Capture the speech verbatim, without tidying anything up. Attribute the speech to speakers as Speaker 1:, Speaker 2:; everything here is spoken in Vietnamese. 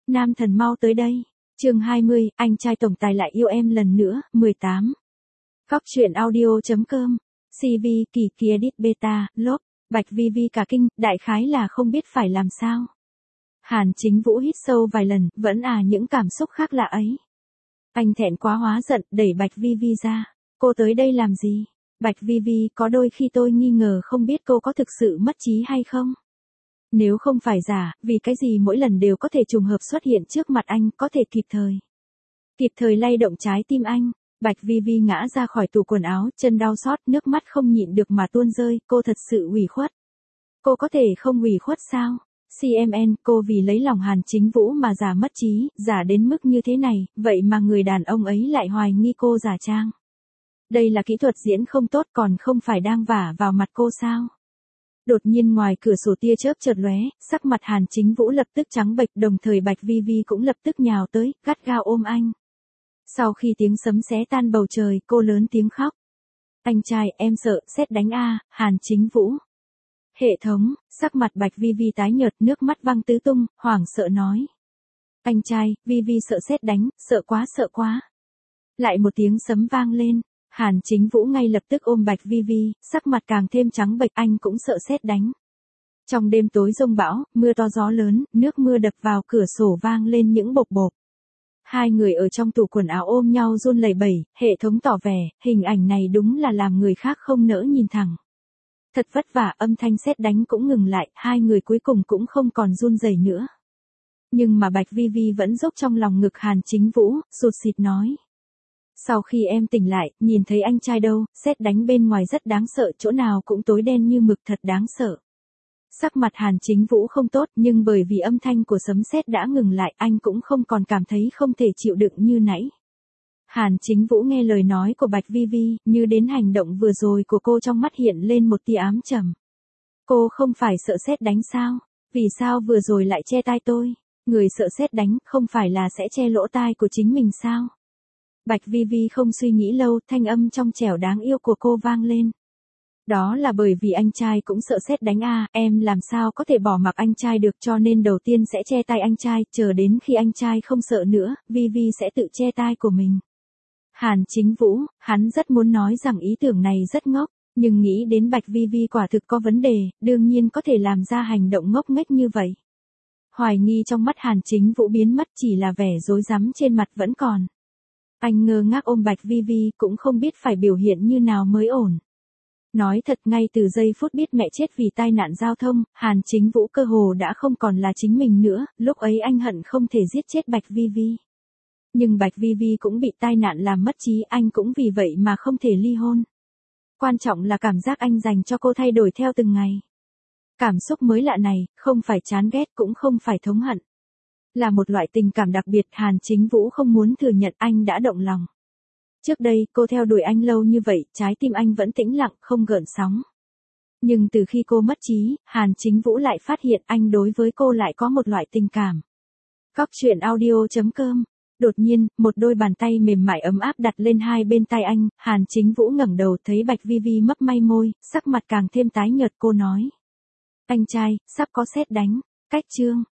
Speaker 1: Nam thần mau tới đây. Chương hai mươi, anh trai tổng tài lại yêu em lần nữa, mười tám. Góc truyện audio.com. xê vê, kỳ kỳ edit beta, lốp, Bạch Vi Vi cả kinh, đại khái là không biết phải làm sao. Hàn Chính Vũ hít sâu vài lần, vẫn à những cảm xúc khác lạ ấy. Anh thẹn quá hóa giận, đẩy Bạch Vi Vi ra. Cô tới đây làm gì? Bạch Vi Vi, có đôi khi tôi nghi ngờ không biết cô có thực sự mất trí hay không? Nếu không phải giả, vì cái gì mỗi lần đều có thể trùng hợp xuất hiện trước mặt anh, có thể kịp thời. Kịp thời lay động trái tim anh. Bạch Vi Vi ngã ra khỏi tủ quần áo, chân đau xót, nước mắt không nhịn được mà tuôn rơi, cô thật sự ủy khuất. Cô có thể không ủy khuất sao? xê em en, cô vì lấy lòng Hàn Chính Vũ mà giả mất trí, giả đến mức như thế này, vậy mà người đàn ông ấy lại hoài nghi cô giả trang. Đây là kỹ thuật diễn không tốt còn không phải đang vả vào mặt cô sao? Đột nhiên ngoài cửa sổ tia chớp chợt lóe, sắc mặt Hàn Chính Vũ lập tức trắng bệch, đồng thời Bạch Vi Vi cũng lập tức nhào tới, gắt gao ôm anh. Sau khi tiếng sấm xé tan bầu trời, cô lớn tiếng khóc. Anh trai, em sợ, sét đánh a, Hàn Chính Vũ. Hệ thống, sắc mặt Bạch Vi Vi tái nhợt, nước mắt văng tứ tung, hoảng sợ nói. Anh trai, Vi Vi sợ sét đánh, sợ quá sợ quá. Lại một tiếng sấm vang lên, Hàn Chính Vũ ngay lập tức ôm Bạch Vi Vi, sắc mặt càng thêm trắng bệch, anh cũng sợ sét đánh. Trong đêm tối giông bão, mưa to gió lớn, nước mưa đập vào cửa sổ vang lên những bộp bộp. Hai người ở trong tủ quần áo ôm nhau run lẩy bẩy, hệ thống tỏ vẻ, hình ảnh này đúng là làm người khác không nỡ nhìn thẳng. Thật vất vả, âm thanh sét đánh cũng ngừng lại, hai người cuối cùng cũng không còn run rẩy nữa. Nhưng mà Bạch Vi Vi vẫn dốc trong lòng ngực Hàn Chính Vũ, sụt sịt nói. Sau khi em tỉnh lại, nhìn thấy anh trai đâu, sét đánh bên ngoài rất đáng sợ, chỗ nào cũng tối đen như mực, thật đáng sợ. Sắc mặt Hàn Chính Vũ không tốt, nhưng bởi vì âm thanh của sấm sét đã ngừng lại, anh cũng không còn cảm thấy không thể chịu đựng như nãy. Hàn Chính Vũ nghe lời nói của Bạch Vi Vi, như đến hành động vừa rồi của cô trong mắt hiện lên một tia ám trầm. Cô không phải sợ sét đánh sao? Vì sao vừa rồi lại che tai tôi? Người sợ sét đánh không phải là sẽ che lỗ tai của chính mình sao? Bạch Vi Vi không suy nghĩ lâu, thanh âm trong trẻo đáng yêu của cô vang lên. Đó là bởi vì anh trai cũng sợ sét đánh à, em làm sao có thể bỏ mặc anh trai được, cho nên đầu tiên sẽ che tai anh trai, chờ đến khi anh trai không sợ nữa, Vi Vi sẽ tự che tai của mình. Hàn Chính Vũ, hắn rất muốn nói rằng ý tưởng này rất ngốc, nhưng nghĩ đến Bạch Vi Vi quả thực có vấn đề, đương nhiên có thể làm ra hành động ngốc nghếch như vậy. Hoài nghi trong mắt Hàn Chính Vũ biến mất, chỉ là vẻ rối rắm trên mặt vẫn còn. Anh ngơ ngác ôm Bạch Vi Vi, cũng không biết phải biểu hiện như nào mới ổn. Nói thật, ngay từ giây phút biết mẹ chết vì tai nạn giao thông, Hàn Chính Vũ cơ hồ đã không còn là chính mình nữa, lúc ấy anh hận không thể giết chết Bạch Vi Vi. Nhưng Bạch Vi Vi cũng bị tai nạn làm mất trí, anh cũng vì vậy mà không thể ly hôn. Quan trọng là cảm giác anh dành cho cô thay đổi theo từng ngày. Cảm xúc mới lạ này, không phải chán ghét cũng không phải thống hận. Là một loại tình cảm đặc biệt, Hàn Chính Vũ không muốn thừa nhận anh đã động lòng. Trước đây, cô theo đuổi anh lâu như vậy, trái tim anh vẫn tĩnh lặng, không gợn sóng. Nhưng từ khi cô mất trí, Hàn Chính Vũ lại phát hiện anh đối với cô lại có một loại tình cảm. Góc truyện audio.com. Đột nhiên, một đôi bàn tay mềm mại ấm áp đặt lên hai bên tai anh, Hàn Chính Vũ ngẩng đầu thấy Bạch Vi Vi mấp may môi, sắc mặt càng thêm tái nhợt, cô nói. Anh trai, sắp có sét đánh. Cách chương.